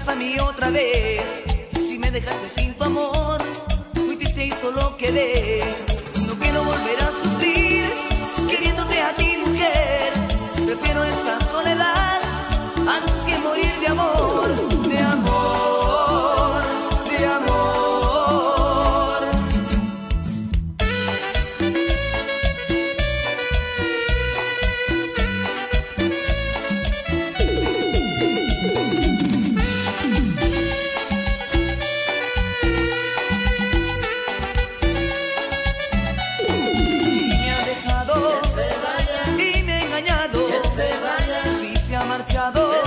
a mí otra vez. Si me dejaste sin tu amor, muy triste y solo quedé. No quiero volver a sufrir queriéndote a ti, mujer. Prefiero esta soledad antes que morir de amor, de amor, de amor. Si me ha dejado y me ha engañado, si se ha marchado